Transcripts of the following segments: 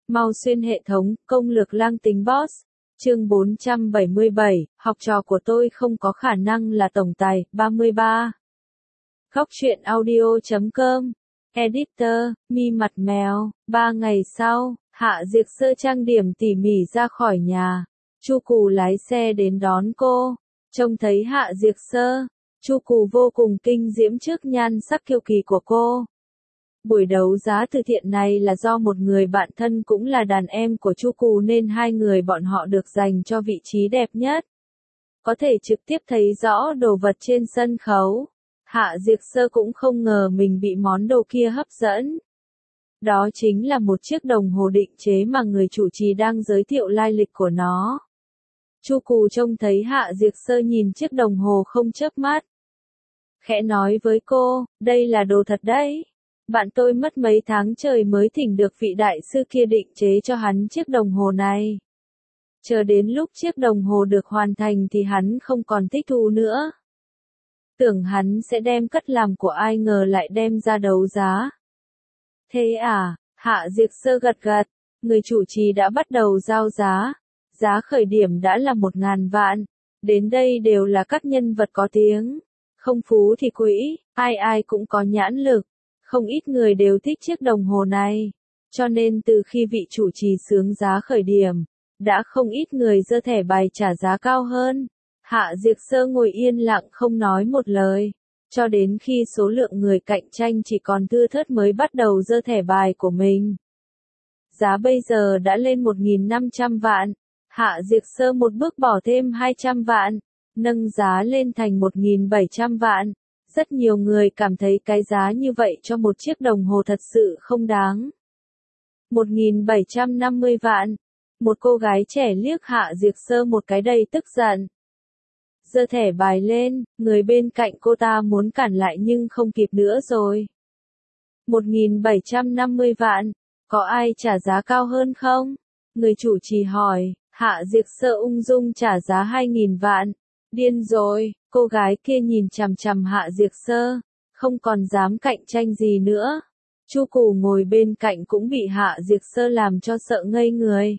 Mau xuyên hệ thống, công lược lang tính boss. Chương 477, học trò của tôi không có khả năng là tổng tài. 33. Góc truyện audio.com. Editor, mi mặt mèo. 3 ngày sau, Hạ Diệc Sơ trang điểm tỉ mỉ ra khỏi nhà. Chu Cù lái xe đến đón cô. Trông thấy Hạ Diệc Sơ, Chu Cù vô cùng kinh diễm trước nhan sắc kiêu kỳ của cô. Buổi đấu giá từ thiện này là do một người bạn thân cũng là đàn em của Chu Cù nên hai người bọn họ được dành cho vị trí đẹp nhất. Có thể trực tiếp thấy rõ đồ vật trên sân khấu. Hạ Diệc Sơ cũng không ngờ mình bị món đồ kia hấp dẫn. Đó chính là một chiếc đồng hồ định chế mà người chủ trì đang giới thiệu lai lịch của nó. Chu Cù trông thấy Hạ Diệc Sơ nhìn chiếc đồng hồ không chớp mắt. Khẽ nói với cô, đây là đồ thật đấy. Bạn tôi mất mấy tháng trời mới thỉnh được vị đại sư kia định chế cho hắn chiếc đồng hồ này. Chờ đến lúc chiếc đồng hồ được hoàn thành thì hắn không còn thích thú nữa. Tưởng hắn sẽ đem cất làm của ai ngờ lại đem ra đấu giá. Thế à, Hạ Diệc Sơ gật gật, người chủ trì đã bắt đầu giao giá. Giá khởi điểm đã là 1.000 vạn. Đến đây đều là các nhân vật có tiếng. Không phú thì quý, ai ai cũng có nhãn lực. Không ít người đều thích chiếc đồng hồ này. Cho nên từ khi vị chủ trì xướng giá khởi điểm, đã không ít người giơ thẻ bài trả giá cao hơn. Hạ Diệc Sơ ngồi yên lặng không nói một lời. Cho đến khi số lượng người cạnh tranh chỉ còn thưa thớt mới bắt đầu giơ thẻ bài của mình. Giá bây giờ đã lên 1.500 vạn. Hạ Diệc Sơ một bước bỏ thêm 200 vạn. Nâng giá lên thành 1.700 vạn. Rất nhiều người cảm thấy cái giá như vậy cho một chiếc đồng hồ thật sự không đáng. 1.750 vạn. Một cô gái trẻ liếc Hạ Diệc Sơ một cái đầy tức giận. Giơ thẻ bài lên, người bên cạnh cô ta muốn cản lại nhưng không kịp nữa rồi. 1.750 vạn. Có ai trả giá cao hơn không? Người chủ trì hỏi. Hạ Diệc Sơ ung dung trả giá 2.000 vạn. Điên rồi, cô gái kia nhìn chằm chằm Hạ Diệc Sơ, không còn dám cạnh tranh gì nữa. Chu Cù ngồi bên cạnh cũng bị Hạ Diệc Sơ làm cho sợ ngây người.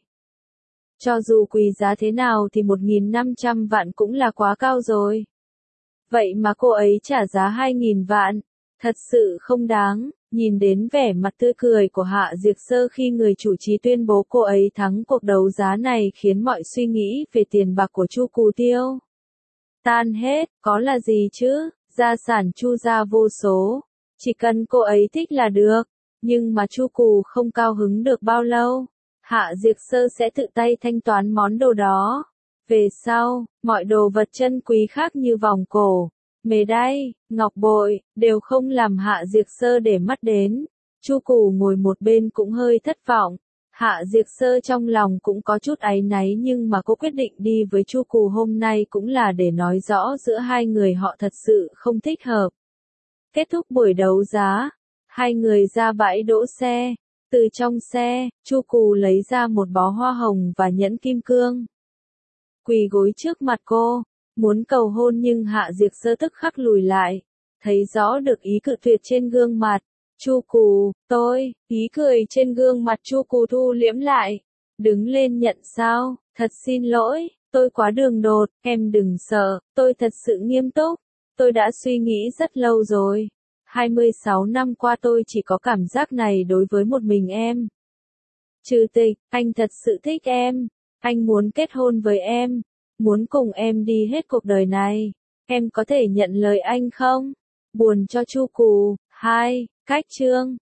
Cho dù quý giá thế nào thì 1.500 vạn cũng là quá cao rồi. Vậy mà cô ấy trả giá 2.000 vạn, thật sự không đáng. Nhìn đến vẻ mặt tươi cười của Hạ Diệc Sơ khi người chủ trì tuyên bố cô ấy thắng cuộc đấu giá này khiến mọi suy nghĩ về tiền bạc của Chu Cù tiêu tan hết, có là gì chứ, gia sản Chu gia vô số, chỉ cần cô ấy thích là được, nhưng mà Chu Cù không cao hứng được bao lâu, Hạ Diệc Sơ sẽ tự tay thanh toán món đồ đó. Về sau, mọi đồ vật chân quý khác như vòng cổ, mề đay, ngọc bội, đều không làm Hạ Diệc Sơ để mắt đến. Chu Cù ngồi một bên cũng hơi thất vọng. Hạ Diệc Sơ trong lòng cũng có chút áy náy nhưng mà cô quyết định đi với Chu Cù hôm nay cũng là để nói rõ giữa hai người họ thật sự không thích hợp. Kết thúc buổi đấu giá, hai người ra bãi đỗ xe. Từ trong xe, Chu Cù lấy ra một bó hoa hồng và nhẫn kim cương. Quỳ gối trước mặt cô, muốn cầu hôn nhưng Hạ Diệc Sơ tức khắc lùi lại. Thấy rõ được ý cự tuyệt trên gương mặt. Chu Cù, ý cười trên gương mặt Chu Cù thu liễm lại. Đứng lên nhận sao, thật xin lỗi, tôi quá đường đột, em đừng sợ, tôi thật sự nghiêm túc. Tôi đã suy nghĩ rất lâu rồi. 26 năm qua tôi chỉ có cảm giác này đối với một mình em. Chủ tịch, anh thật sự thích em. Anh muốn kết hôn với em. Muốn cùng em đi hết cuộc đời này. Em có thể nhận lời anh không? Buồn cho Chu Cù. 2. Cách chương.